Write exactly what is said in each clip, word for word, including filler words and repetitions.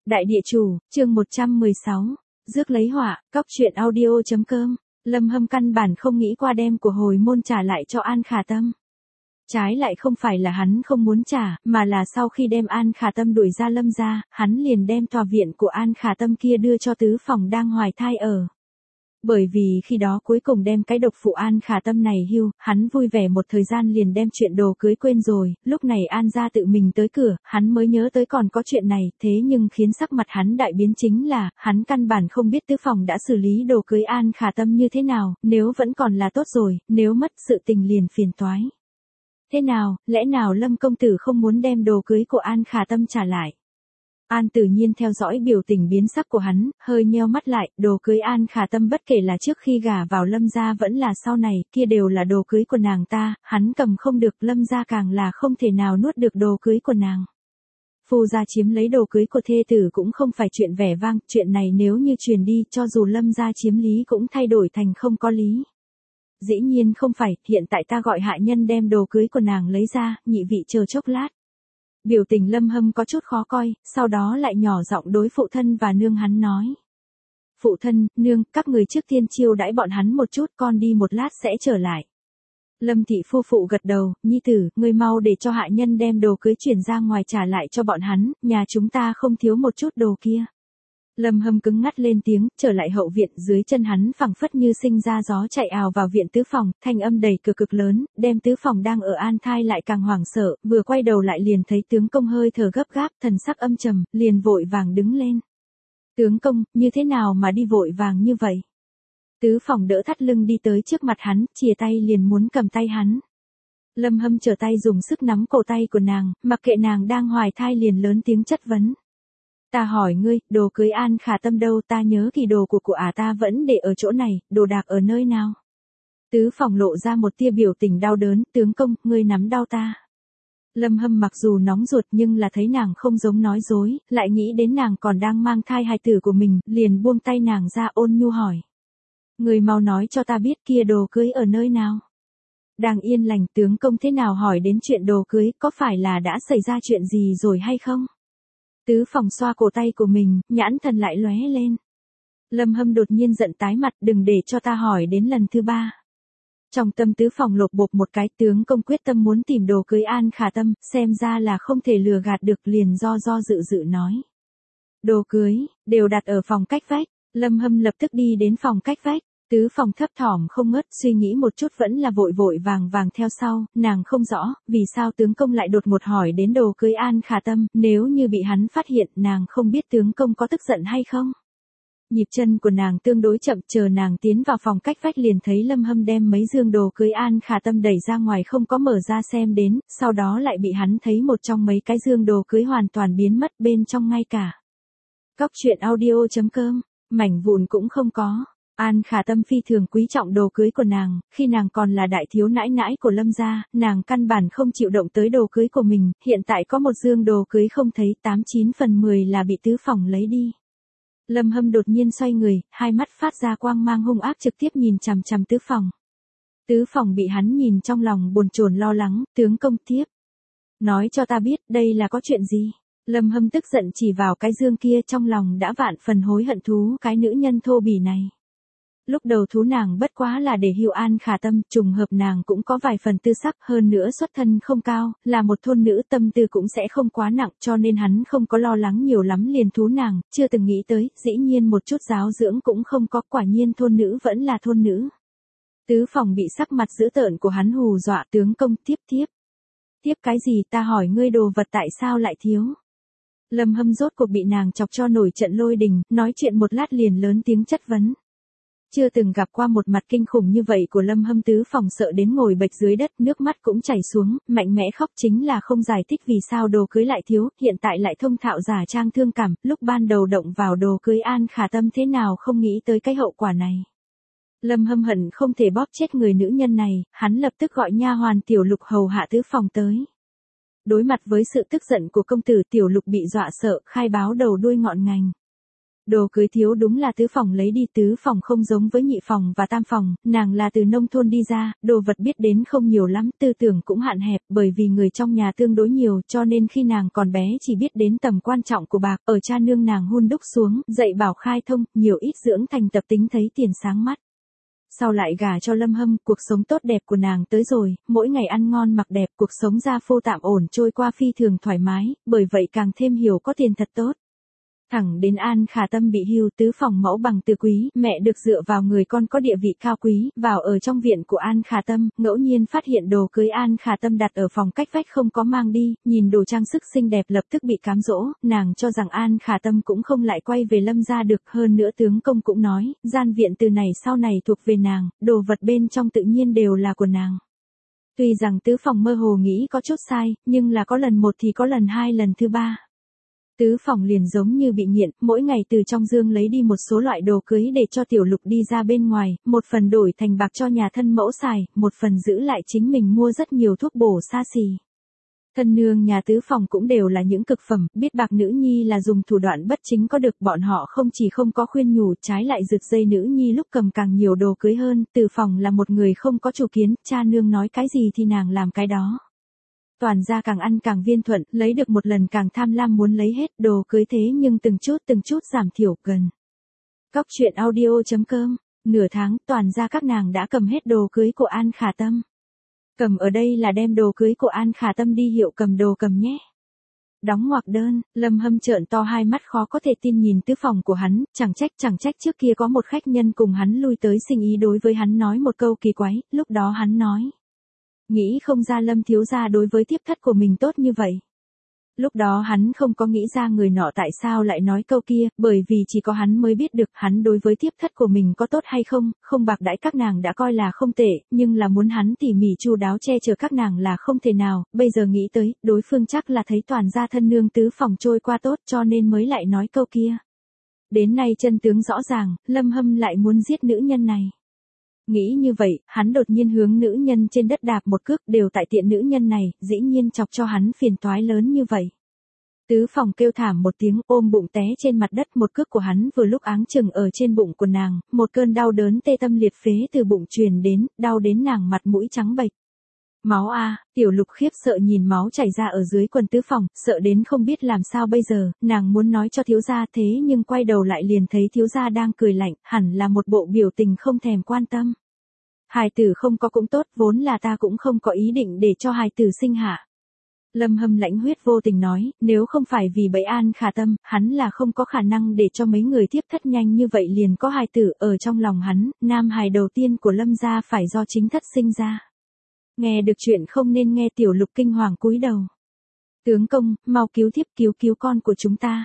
Đại địa chủ, chương một trăm mười sáu, rước lấy họa, cóc truyện audio.com, Lâm Hâm căn bản không nghĩ qua đem của hồi môn trả lại cho An Khả Tâm. Trái lại không phải là hắn không muốn trả, mà là sau khi đem An Khả Tâm đuổi ra Lâm gia, hắn liền đem tòa viện của An Khả Tâm kia đưa cho tứ phòng đang hoài thai ở. Bởi vì khi đó cuối cùng đem cái độc phụ An Khả Tâm này hưu, hắn vui vẻ một thời gian liền đem chuyện đồ cưới quên rồi, lúc này An gia tự mình tới cửa, hắn mới nhớ tới còn có chuyện này, thế nhưng khiến sắc mặt hắn đại biến chính là, hắn căn bản không biết tứ phòng đã xử lý đồ cưới An Khả Tâm như thế nào, nếu vẫn còn là tốt rồi, nếu mất sự tình liền phiền toái. Thế nào, lẽ nào Lâm công tử không muốn đem đồ cưới của An Khả Tâm trả lại? An tự nhiên theo dõi biểu tình biến sắc của hắn, hơi nheo mắt lại, đồ cưới An Khả Tâm bất kể là trước khi gả vào Lâm gia vẫn là sau này, kia đều là đồ cưới của nàng ta, hắn cầm không được, Lâm gia càng là không thể nào nuốt được đồ cưới của nàng. Phu gia chiếm lấy đồ cưới của thê tử cũng không phải chuyện vẻ vang, chuyện này nếu như truyền đi, cho dù Lâm gia chiếm lý cũng thay đổi thành không có lý. Dĩ nhiên không phải, hiện tại ta gọi hạ nhân đem đồ cưới của nàng lấy ra, nhị vị chờ chốc lát. Biểu tình Lâm Hâm có chút khó coi, sau đó lại nhỏ giọng đối phụ thân và nương hắn nói. Phụ thân, nương, các người trước tiên chiêu đãi bọn hắn một chút, con đi một lát sẽ trở lại. Lâm thị phu phụ gật đầu, nhi tử, ngươi mau để cho hạ nhân đem đồ cưới chuyển ra ngoài trả lại cho bọn hắn, nhà chúng ta không thiếu một chút đồ kia. Lâm Hâm cứng ngắt lên tiếng, trở lại hậu viện, dưới chân hắn phẳng phất như sinh ra gió chạy ào vào viện tứ phòng, thanh âm đầy cực cực lớn, đem tứ phòng đang ở an thai lại càng hoảng sợ, vừa quay đầu lại liền thấy tướng công hơi thở gấp gáp, thần sắc âm trầm, liền vội vàng đứng lên. Tướng công, như thế nào mà đi vội vàng như vậy? Tứ phòng đỡ thắt lưng đi tới trước mặt hắn, chìa tay liền muốn cầm tay hắn. Lâm Hâm trở tay dùng sức nắm cổ tay của nàng, mặc kệ nàng đang hoài thai liền lớn tiếng chất vấn. Ta hỏi ngươi, đồ cưới An Khả Tâm đâu, ta nhớ kỳ đồ của của ả ta vẫn để ở chỗ này, đồ đạc ở nơi nào? Tứ phòng lộ ra một tia biểu tình đau đớn, tướng công, ngươi nắm đau ta. Lâm Hâm mặc dù nóng ruột nhưng là thấy nàng không giống nói dối, lại nghĩ đến nàng còn đang mang thai hài tử của mình, liền buông tay nàng ra ôn nhu hỏi. Ngươi mau nói cho ta biết kia đồ cưới ở nơi nào? Đang yên lành, tướng công thế nào hỏi đến chuyện đồ cưới, có phải là đã xảy ra chuyện gì rồi hay không? Tứ phòng xoa cổ tay của mình, nhãn thần lại lóe lên. Lâm Hâm đột nhiên giận tái mặt, đừng để cho ta hỏi đến lần thứ ba. Trong tâm tứ phòng lột bột một cái, tướng công quyết tâm muốn tìm đồ cưới An Khả Tâm, xem ra là không thể lừa gạt được, liền do do dự dự nói. Đồ cưới, đều đặt ở phòng cách vách. Lâm Hâm lập tức đi đến phòng cách vách. Tứ phòng thấp thỏm không ngớt, suy nghĩ một chút vẫn là vội vội vàng vàng theo sau, nàng không rõ, vì sao tướng công lại đột ngột hỏi đến đồ cưới An Khả Tâm, nếu như bị hắn phát hiện, nàng không biết tướng công có tức giận hay không. Nhịp chân của nàng tương đối chậm, chờ nàng tiến vào phòng cách vách liền thấy Lâm Hâm đem mấy dương đồ cưới An Khả Tâm đẩy ra ngoài không có mở ra xem đến, sau đó lại bị hắn thấy một trong mấy cái dương đồ cưới hoàn toàn biến mất bên trong ngay cả. Cóc truyện audio.com, mảnh vụn cũng không có. An Khả Tâm phi thường quý trọng đồ cưới của nàng, khi nàng còn là đại thiếu nãi nãi của Lâm gia, nàng căn bản không chịu động tới đồ cưới của mình, hiện tại có một dương đồ cưới không thấy, tám chín phần mười là bị tứ phòng lấy đi. Lâm Hâm đột nhiên xoay người, hai mắt phát ra quang mang hung ác trực tiếp nhìn chằm chằm tứ phòng. Tứ phòng bị hắn nhìn trong lòng bồn chồn lo lắng, tướng công tiếp. Nói cho ta biết, đây là có chuyện gì? Lâm Hâm tức giận chỉ vào cái dương kia, trong lòng đã vạn phần hối hận thú cái nữ nhân thô bỉ này. Lúc đầu thú nàng bất quá là để hưu An Khả Tâm, trùng hợp nàng cũng có vài phần tư sắc, hơn nữa xuất thân không cao, là một thôn nữ, tâm tư cũng sẽ không quá nặng, cho nên hắn không có lo lắng nhiều lắm liền thú nàng, chưa từng nghĩ tới, dĩ nhiên một chút giáo dưỡng cũng không có, quả nhiên thôn nữ vẫn là thôn nữ. Tứ phòng bị sắc mặt dữ tợn của hắn hù dọa, tướng công tiếp tiếp. Tiếp cái gì, ta hỏi ngươi đồ vật tại sao lại thiếu? Lâm Hâm rốt cuộc bị nàng chọc cho nổi trận lôi đình, nói chuyện một lát liền lớn tiếng chất vấn. Chưa từng gặp qua một mặt kinh khủng như vậy của Lâm Hâm, tứ phòng sợ đến ngồi bệt dưới đất, nước mắt cũng chảy xuống, mạnh mẽ khóc, chính là không giải thích vì sao đồ cưới lại thiếu, hiện tại lại thông thạo giả trang thương cảm, lúc ban đầu động vào đồ cưới An Khả Tâm thế nào không nghĩ tới cái hậu quả này. Lâm Hâm hận không thể bóp chết người nữ nhân này, hắn lập tức gọi nha hoàn Tiểu Lục hầu hạ tứ phòng tới. Đối mặt với sự tức giận của công tử, Tiểu Lục bị dọa sợ, khai báo đầu đuôi ngọn ngành. Đồ cưới thiếu đúng là tứ phòng lấy đi, tứ phòng không giống với nhị phòng và tam phòng, nàng là từ nông thôn đi ra, đồ vật biết đến không nhiều lắm, tư tưởng cũng hạn hẹp, bởi vì người trong nhà tương đối nhiều, cho nên khi nàng còn bé chỉ biết đến tầm quan trọng của bạc, ở cha nương nàng hun đúc xuống, dạy bảo khai thông, nhiều ít dưỡng thành tập tính thấy tiền sáng mắt. Sau lại gả cho Lâm Hâm, cuộc sống tốt đẹp của nàng tới rồi, mỗi ngày ăn ngon mặc đẹp, cuộc sống gia phô tạm ổn trôi qua phi thường thoải mái, bởi vậy càng thêm hiểu có tiền thật tốt. Thẳng đến An Khả Tâm bị hưu, tứ phòng mẫu bằng từ quý, mẹ được dựa vào người con có địa vị cao quý, vào ở trong viện của An Khả Tâm, ngẫu nhiên phát hiện đồ cưới An Khả Tâm đặt ở phòng cách vách không có mang đi, nhìn đồ trang sức xinh đẹp lập tức bị cám dỗ, nàng cho rằng An Khả Tâm cũng không lại quay về Lâm gia được, hơn nữa tướng công cũng nói, gian viện từ này sau này thuộc về nàng, đồ vật bên trong tự nhiên đều là của nàng. Tuy rằng tứ phòng mơ hồ nghĩ có chút sai, nhưng là có lần một thì có lần hai lần thứ ba. Tứ phòng liền giống như bị nghiện, mỗi ngày từ trong dương lấy đi một số loại đồ cưới để cho tiểu lục đi ra bên ngoài, một phần đổi thành bạc cho nhà thân mẫu xài, một phần giữ lại chính mình mua rất nhiều thuốc bổ xa xỉ. Thân nương nhà tứ phòng cũng đều là những cực phẩm, biết bạc nữ nhi là dùng thủ đoạn bất chính có được, bọn họ không chỉ không có khuyên nhủ, trái lại giật dây nữ nhi lúc cầm càng nhiều đồ cưới hơn, từ phòng là một người không có chủ kiến, cha nương nói cái gì thì nàng làm cái đó. Toàn gia càng ăn càng viên thuận, lấy được một lần càng tham lam muốn lấy hết, đồ cưới thế nhưng từng chút từng chút giảm thiểu gần. Cóc truyện audio chấm com, nửa tháng, toàn gia các nàng đã cầm hết đồ cưới của An Khả Tâm. Cầm ở đây là đem đồ cưới của An Khả Tâm đi hiệu cầm đồ cầm nhé. Đóng ngoặc đơn, Lâm Hâm trợn to hai mắt khó có thể tin nhìn tứ phòng của hắn, chẳng trách chẳng trách trước kia có một khách nhân cùng hắn lui tới sinh ý đối với hắn nói một câu kỳ quái, lúc đó hắn nói. Nghĩ không ra Lâm thiếu gia đối với tiếp thất của mình tốt như vậy. Lúc đó hắn không có nghĩ ra người nọ tại sao lại nói câu kia, bởi vì chỉ có hắn mới biết được hắn đối với tiếp thất của mình có tốt hay không, không bạc đãi các nàng đã coi là không tệ, nhưng là muốn hắn tỉ mỉ chu đáo che chở các nàng là không thể nào, bây giờ nghĩ tới, đối phương chắc là thấy toàn gia thân nương tứ phòng trôi qua tốt cho nên mới lại nói câu kia. Đến nay chân tướng rõ ràng, Lâm Hâm lại muốn giết nữ nhân này. Nghĩ như vậy, hắn đột nhiên hướng nữ nhân trên đất đạp một cước, đều tại tiện nữ nhân này, dĩ nhiên chọc cho hắn phiền toái lớn như vậy. Tứ phòng kêu thảm một tiếng, ôm bụng té trên mặt đất, một cước của hắn vừa lúc áng chừng ở trên bụng của nàng, một cơn đau đớn tê tâm liệt phế từ bụng truyền đến, đau đến nàng mặt mũi trắng bệch. Máu a, tiểu lục khiếp sợ nhìn máu chảy ra ở dưới quần tứ phòng, sợ đến không biết làm sao bây giờ, nàng muốn nói cho thiếu gia thế nhưng quay đầu lại liền thấy thiếu gia đang cười lạnh, hẳn là một bộ biểu tình không thèm quan tâm. Hài tử không có cũng tốt, vốn là ta cũng không có ý định để cho hài tử sinh hạ. Lâm Hâm lãnh huyết vô tình nói, nếu không phải vì bẫy An Khả Tâm, hắn là không có khả năng để cho mấy người tiếp thất nhanh như vậy liền có hài tử, ở trong lòng hắn, nam hài đầu tiên của Lâm gia phải do chính thất sinh ra. Nghe được chuyện không nên nghe, tiểu lục kinh hoàng cúi đầu. Tướng công, mau cứu thiếp, cứu cứu con của chúng ta.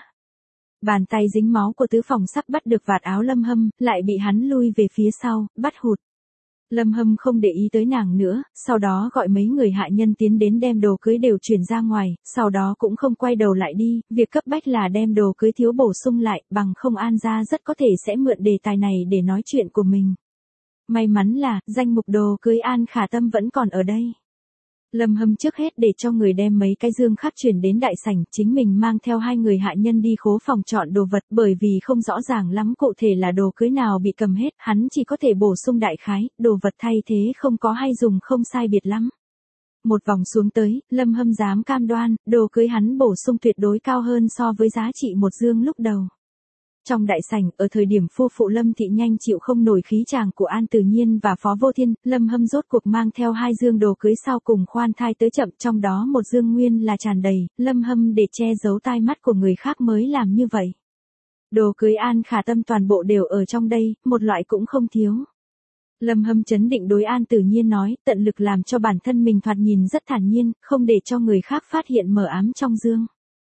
Bàn tay dính máu của tứ phòng sắp bắt được vạt áo Lâm Hâm, lại bị hắn lui về phía sau, bắt hụt. Lâm Hâm không để ý tới nàng nữa, sau đó gọi mấy người hạ nhân tiến đến đem đồ cưới đều chuyển ra ngoài, sau đó cũng không quay đầu lại đi, việc cấp bách là đem đồ cưới thiếu bổ sung lại, bằng không An gia rất có thể sẽ mượn đề tài này để nói chuyện của mình. May mắn là, danh mục đồ cưới An Khả Tâm vẫn còn ở đây. Lâm Hâm trước hết để cho người đem mấy cái dương khác chuyển đến đại sảnh, chính mình mang theo hai người hạ nhân đi khố phòng chọn đồ vật, bởi vì không rõ ràng lắm cụ thể là đồ cưới nào bị cầm hết, hắn chỉ có thể bổ sung đại khái, đồ vật thay thế không có hay dùng không sai biệt lắm. Một vòng xuống tới, Lâm Hâm dám cam đoan, đồ cưới hắn bổ sung tuyệt đối cao hơn so với giá trị một dương lúc đầu. Trong đại sảnh, ở thời điểm phu phụ Lâm Thị nhanh chịu không nổi khí chàng của An Tử Nhiên và Phó Vô Thiên, Lâm Hâm rốt cuộc mang theo hai dương đồ cưới sau cùng khoan thai tới chậm, trong đó một dương nguyên là tràn đầy, Lâm Hâm để che giấu tai mắt của người khác mới làm như vậy. Đồ cưới An Khả Tâm toàn bộ đều ở trong đây, một loại cũng không thiếu. Lâm Hâm chấn định đối An Tử Nhiên nói, tận lực làm cho bản thân mình thoạt nhìn rất thản nhiên, không để cho người khác phát hiện mờ ám trong dương.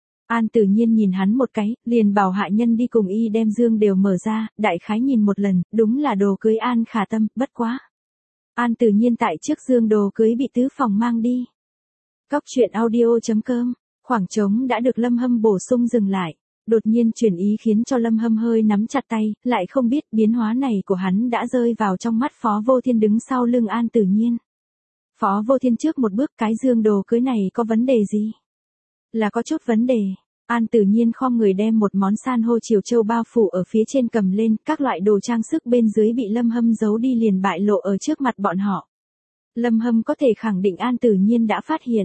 An Tử Nhiên nhìn hắn một cái, liền bảo hạ nhân đi cùng y đem dương đều mở ra, đại khái nhìn một lần, đúng là đồ cưới An Khả Tâm, bất quá. An Tử Nhiên tại trước dương đồ cưới bị tứ phòng mang đi. Cóc truyện audio chấm com, khoảng trống đã được Lâm Hâm bổ sung dừng lại. Đột nhiên chuyển ý khiến cho Lâm Hâm hơi nắm chặt tay, lại không biết biến hóa này của hắn đã rơi vào trong mắt Phó Vô Thiên đứng sau lưng An Tử Nhiên. Phó Vô Thiên trước một bước, cái dương đồ cưới này có vấn đề gì? Là có chút vấn đề. An Tử Nhiên khom người đem một món san hô chiều châu bao phủ ở phía trên cầm lên, các loại đồ trang sức bên dưới bị Lâm Hâm giấu đi liền bại lộ ở trước mặt bọn họ. Lâm Hâm có thể khẳng định An Tử Nhiên đã phát hiện.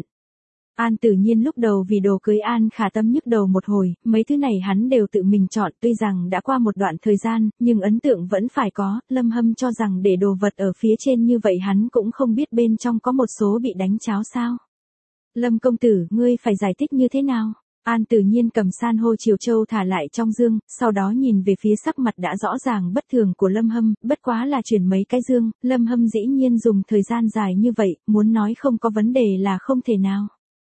An Tử Nhiên lúc đầu vì đồ cưới An Khả Tâm nhức đầu một hồi, mấy thứ này hắn đều tự mình chọn, tuy rằng đã qua một đoạn thời gian, nhưng ấn tượng vẫn phải có. Lâm Hâm cho rằng để đồ vật ở phía trên như vậy hắn cũng không biết bên trong có một số bị đánh cháo sao. Lâm công tử, ngươi phải giải thích như thế nào? An Tử Nhiên cầm san hô chiều châu thả lại trong dương, sau đó nhìn về phía sắc mặt đã rõ ràng bất thường của Lâm Hâm, bất quá là chuyển mấy cái dương, Lâm Hâm dĩ nhiên dùng thời gian dài như vậy, muốn nói không có vấn đề là không thể nào.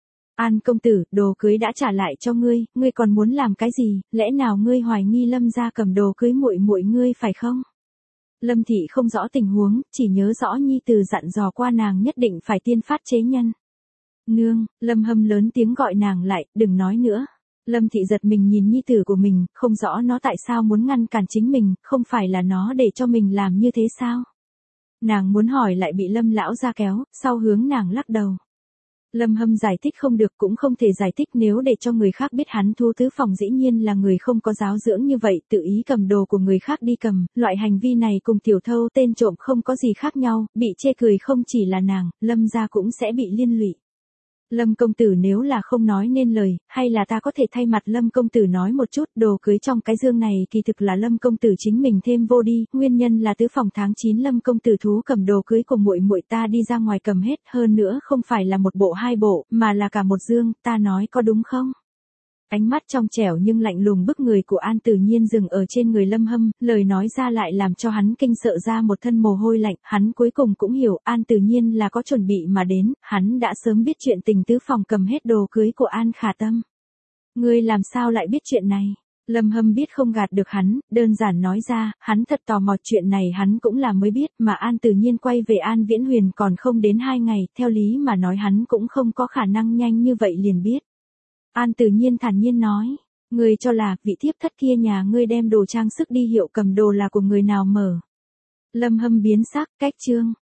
An công tử, đồ cưới đã trả lại cho ngươi, ngươi còn muốn làm cái gì, lẽ nào ngươi hoài nghi Lâm gia cầm đồ cưới muội muội ngươi phải không? Lâm thị không rõ tình huống, chỉ nhớ rõ nhi tử dặn dò qua nàng nhất định phải tiên phát chế nhân. Nương, Lâm Hâm lớn tiếng gọi nàng lại, đừng nói nữa. Lâm thị giật mình nhìn nhi tử của mình, không rõ nó tại sao muốn ngăn cản chính mình, không phải là nó để cho mình làm như thế sao? Nàng muốn hỏi lại bị Lâm lão ra kéo, sau hướng nàng lắc đầu. Lâm Hâm giải thích không được cũng không thể giải thích, nếu để cho người khác biết hắn thu tứ phòng dĩ nhiên là người không có giáo dưỡng như vậy, tự ý cầm đồ của người khác đi cầm, loại hành vi này cùng tiểu thâu tên trộm không có gì khác nhau, bị chê cười không chỉ là nàng, Lâm gia cũng sẽ bị liên lụy. Lâm công tử nếu là không nói nên lời, hay là ta có thể thay mặt Lâm công tử nói một chút, đồ cưới trong cái dương này kỳ thực là Lâm công tử chính mình thêm vô đi, nguyên nhân là tứ phòng tháng chín Lâm công tử thú cầm đồ cưới của muội muội ta đi ra ngoài cầm hết, hơn nữa không phải là một bộ hai bộ, mà là cả một dương, ta nói có đúng không? Ánh mắt trong trẻo nhưng lạnh lùng bức người của An Tử Nhiên dừng ở trên người Lâm Hâm, lời nói ra lại làm cho hắn kinh sợ ra một thân mồ hôi lạnh, hắn cuối cùng cũng hiểu An Tử Nhiên là có chuẩn bị mà đến, hắn đã sớm biết chuyện tình tứ phòng cầm hết đồ cưới của An Khả Tâm. Ngươi làm sao lại biết chuyện này? Lâm Hâm biết không gạt được hắn, đơn giản nói ra, hắn thật tò mò, chuyện này hắn cũng là mới biết, mà An Tử Nhiên quay về An Viễn Huyền còn không đến hai ngày, theo lý mà nói hắn cũng không có khả năng nhanh như vậy liền biết. An Tử Nhiên thản nhiên nói, ngươi cho là vị thiếp thất kia nhà ngươi đem đồ trang sức đi hiệu cầm đồ là của người nào mở? Lâm Hâm biến sắc, cách chương.